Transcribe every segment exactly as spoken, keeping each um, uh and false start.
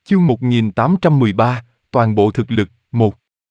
Chương một nghìn tám trăm mười ba, toàn bộ thực lực, một.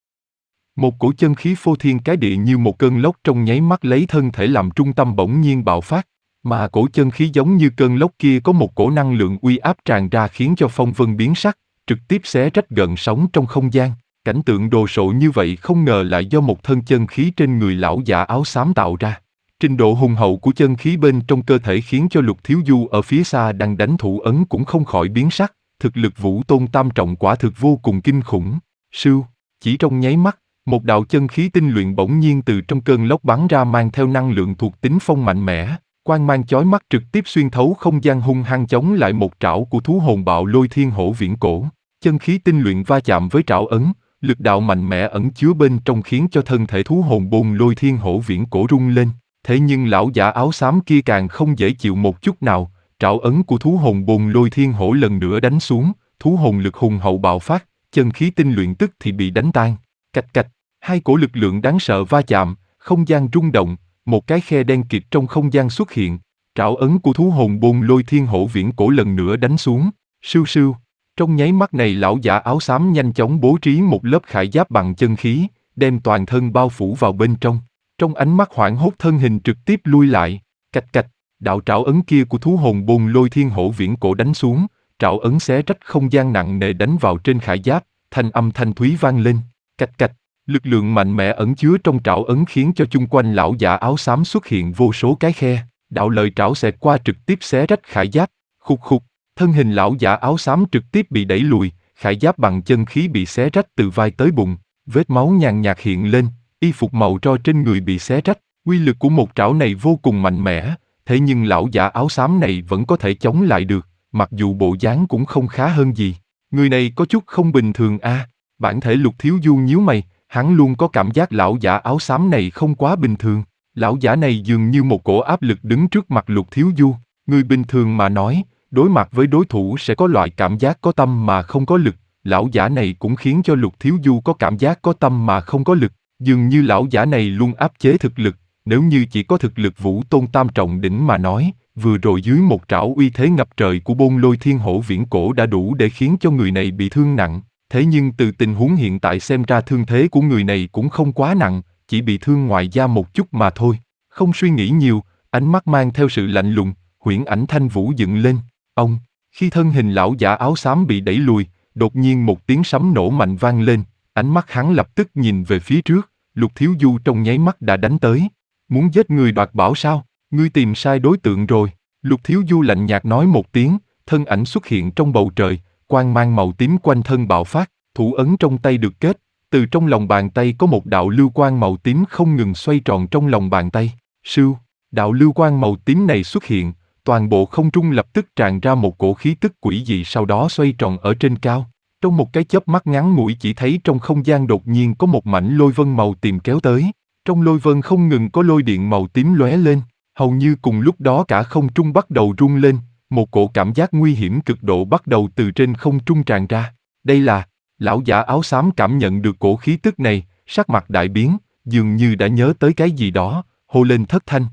Một cổ chân khí phô thiên cái địa như một cơn lốc trong nháy mắt lấy thân thể làm trung tâm bỗng nhiên bạo phát, mà cổ chân khí giống như cơn lốc kia có một cổ năng lượng uy áp tràn ra khiến cho phong vân biến sắc, trực tiếp xé rách gợn sóng trong không gian. Cảnh tượng đồ sộ như vậy không ngờ lại do một thân chân khí trên người lão giả áo xám tạo ra. Trình độ hùng hậu của chân khí bên trong cơ thể khiến cho Lục Thiếu Du ở phía xa đang đánh thủ ấn cũng không khỏi biến sắc. Thực lực Vũ Tôn Tam Trọng quả thực vô cùng kinh khủng. Sưu, chỉ trong nháy mắt, một đạo chân khí tinh luyện bỗng nhiên từ trong cơn lốc bắn ra mang theo năng lượng thuộc tính phong mạnh mẽ, quang mang chói mắt trực tiếp xuyên thấu không gian hung hăng chống lại một trảo của thú hồn bạo lôi thiên hổ viễn cổ. Chân khí tinh luyện va chạm với trảo ấn, lực đạo mạnh mẽ ẩn chứa bên trong khiến cho thân thể thú hồn bôn lôi thiên hổ viễn cổ rung lên. Thế nhưng lão giả áo xám kia càng không dễ chịu một chút nào. Trảo ấn của thú hồn bồn lôi thiên hổ lần nữa đánh xuống, thú hồn lực hùng hậu bạo phát, chân khí tinh luyện tức thì bị đánh tan. Cạch cạch, hai cổ lực lượng đáng sợ va chạm, không gian rung động, một cái khe đen kịt trong không gian xuất hiện. Trảo ấn của thú hồn bồn lôi thiên hổ viễn cổ lần nữa đánh xuống, sưu sưu. Trong nháy mắt này lão giả áo xám nhanh chóng bố trí một lớp khải giáp bằng chân khí, đem toàn thân bao phủ vào bên trong. Trong ánh mắt hoảng hốt thân hình trực tiếp lui lại, cạch cạch. Đạo trảo ấn kia của thú hồn bồn lôi thiên hổ viễn cổ đánh xuống, trảo ấn xé rách không gian nặng nề đánh vào trên khải giáp, thanh âm thanh thúy vang lên, cạch cạch. Lực lượng mạnh mẽ ẩn chứa trong trảo ấn khiến cho chung quanh lão giả áo xám xuất hiện vô số cái khe, đạo lợi trảo xẹt qua trực tiếp xé rách khải giáp, khục khục, thân hình lão giả áo xám trực tiếp bị đẩy lùi, khải giáp bằng chân khí bị xé rách từ vai tới bụng, vết máu nhàn nhạt hiện lên, y phục màu tro trên người bị xé rách, uy lực của một trảo này vô cùng mạnh mẽ. Thế nhưng lão giả áo xám này vẫn có thể chống lại được, mặc dù bộ dáng cũng không khá hơn gì. Người này có chút không bình thường a. À, bản thể Lục Thiếu Du nhíu mày, hắn luôn có cảm giác lão giả áo xám này không quá bình thường. Lão giả này dường như một cổ áp lực đứng trước mặt Lục Thiếu Du. Người bình thường mà nói, đối mặt với đối thủ sẽ có loại cảm giác có tâm mà không có lực. Lão giả này cũng khiến cho Lục Thiếu Du có cảm giác có tâm mà không có lực. Dường như lão giả này luôn áp chế thực lực. Nếu như chỉ có thực lực Vũ Tôn Tam Trọng đỉnh mà nói, vừa rồi dưới một trảo uy thế ngập trời của bôn lôi thiên hổ viễn cổ đã đủ để khiến cho người này bị thương nặng. Thế nhưng từ tình huống hiện tại xem ra thương thế của người này cũng không quá nặng, chỉ bị thương ngoài da một chút mà thôi. Không suy nghĩ nhiều, ánh mắt mang theo sự lạnh lùng, huyễn ảnh thanh vũ dựng lên. Ông, khi thân hình lão giả áo xám bị đẩy lùi, đột nhiên một tiếng sấm nổ mạnh vang lên, ánh mắt hắn lập tức nhìn về phía trước, Lục Thiếu Du trong nháy mắt đã đánh tới. Muốn giết người đoạt bảo sao? Ngươi tìm sai đối tượng rồi. Lục Thiếu Du lạnh nhạt nói một tiếng, thân ảnh xuất hiện trong bầu trời, quang mang màu tím quanh thân bạo phát, thủ ấn trong tay được kết, từ trong lòng bàn tay có một đạo lưu quang màu tím không ngừng xoay tròn trong lòng bàn tay. Sưu, đạo lưu quang màu tím này xuất hiện, toàn bộ không trung lập tức tràn ra một cổ khí tức quỷ dị sau đó xoay tròn ở trên cao. Trong một cái chớp mắt ngắn ngủi chỉ thấy trong không gian đột nhiên có một mảnh lôi vân màu tím kéo tới. Trong lôi vân không ngừng có lôi điện màu tím lóe lên, hầu như cùng lúc đó cả không trung bắt đầu rung lên, một cổ cảm giác nguy hiểm cực độ bắt đầu từ trên không trung tràn ra. Đây là, lão giả áo xám cảm nhận được cổ khí tức này, sắc mặt đại biến, dường như đã nhớ tới cái gì đó, hô lên thất thanh.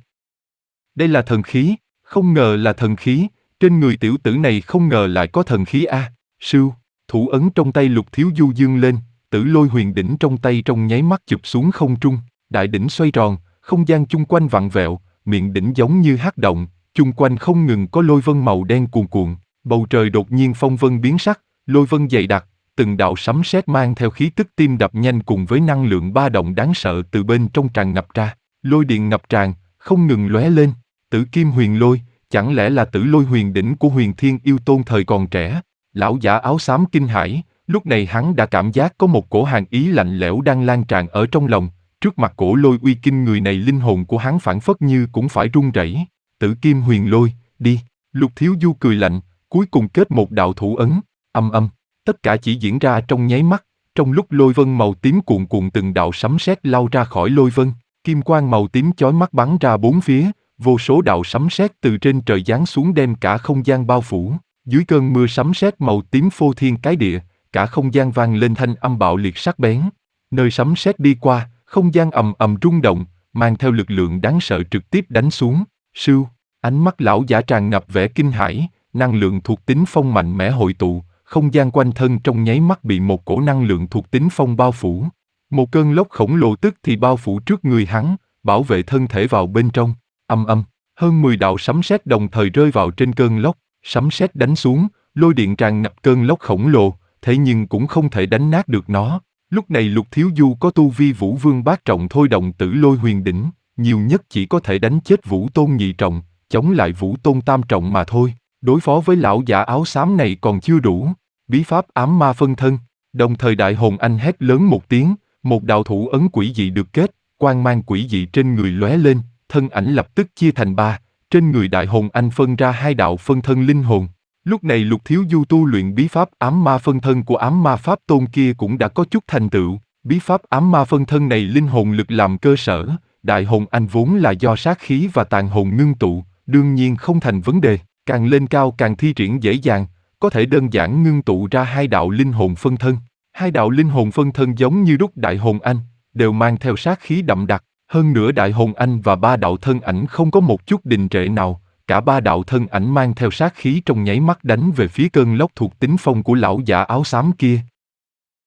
Đây là thần khí, không ngờ là thần khí, trên người tiểu tử này không ngờ lại có thần khí a. Sưu, thủ ấn trong tay Lục Thiếu Du dương lên, tử lôi huyền đỉnh trong tay trong nháy mắt chụp xuống không trung. Đại đỉnh xoay tròn, không gian chung quanh vặn vẹo, miệng đỉnh giống như hắc động, chung quanh không ngừng có lôi vân màu đen cuồn cuộn, bầu trời đột nhiên phong vân biến sắc, lôi vân dày đặc, từng đạo sấm sét mang theo khí tức tim đập nhanh cùng với năng lượng ba động đáng sợ từ bên trong tràn ngập ra, lôi điện ngập tràn, không ngừng lóe lên, Tử Kim Huyền Lôi, chẳng lẽ là Tử Lôi Huyền đỉnh của Huyền Thiên Yêu Tôn thời còn trẻ? Lão giả áo xám kinh hãi, lúc này hắn đã cảm giác có một cổ hàn ý lạnh lẽo đang lan tràn ở trong lòng. Trước mặt cổ lôi uy kinh người này linh hồn của hắn phảng phất như cũng phải run rẩy. Tử Kim Huyền Lôi, đi. Lục Thiếu Du cười lạnh, cuối cùng kết một đạo thủ ấn, âm âm. Tất cả chỉ diễn ra trong nháy mắt, trong lúc lôi vân màu tím cuồn cuộn từng đạo sấm sét lao ra khỏi lôi vân, kim quang màu tím chói mắt bắn ra bốn phía, vô số đạo sấm sét từ trên trời giáng xuống đem cả không gian bao phủ. Dưới cơn mưa sấm sét màu tím phô thiên cái địa, cả không gian vang lên thanh âm bạo liệt sắc bén. Nơi sấm sét đi qua, không gian ầm ầm rung động, mang theo lực lượng đáng sợ trực tiếp đánh xuống. Sưu, ánh mắt lão giả tràn ngập vẻ kinh hãi, năng lượng thuộc tính phong mạnh mẽ hội tụ, không gian quanh thân trong nháy mắt bị một cổ năng lượng thuộc tính phong bao phủ. Một cơn lốc khổng lồ tức thì bao phủ trước người hắn, bảo vệ thân thể vào bên trong. Âm âm, hơn mười đạo sấm sét đồng thời rơi vào trên cơn lốc, sấm sét đánh xuống, lôi điện tràn ngập cơn lốc khổng lồ, thế nhưng cũng không thể đánh nát được nó. Lúc này Lục Thiếu Du có tu vi Vũ Vương bát trọng thôi động tử lôi huyền đỉnh, nhiều nhất chỉ có thể đánh chết Vũ Tôn nhị trọng, chống lại Vũ Tôn tam trọng mà thôi. Đối phó với lão giả áo xám này còn chưa đủ. Bí pháp ám ma phân thân. Đồng thời Đại Hồn Anh hét lớn một tiếng, một đạo thủ ấn quỷ dị được kết, quang mang quỷ dị trên người lóe lên, thân ảnh lập tức chia thành ba, trên người Đại Hồn Anh phân ra hai đạo phân thân linh hồn. Lúc này Lục Thiếu Du tu luyện bí pháp ám ma phân thân của ám ma pháp tôn kia cũng đã có chút thành tựu. Bí pháp ám ma phân thân này linh hồn lực làm cơ sở, Đại Hồn Anh vốn là do sát khí và tàn hồn ngưng tụ, đương nhiên không thành vấn đề, càng lên cao càng thi triển dễ dàng, có thể đơn giản ngưng tụ ra hai đạo linh hồn phân thân. Hai đạo linh hồn phân thân giống như đúc Đại Hồn Anh, đều mang theo sát khí đậm đặc, hơn nữa Đại Hồn Anh và ba đạo thân ảnh không có một chút đình trệ nào, cả ba đạo thân ảnh mang theo sát khí trong nháy mắt đánh về phía cơn lốc thuộc tính phong của lão giả áo xám kia.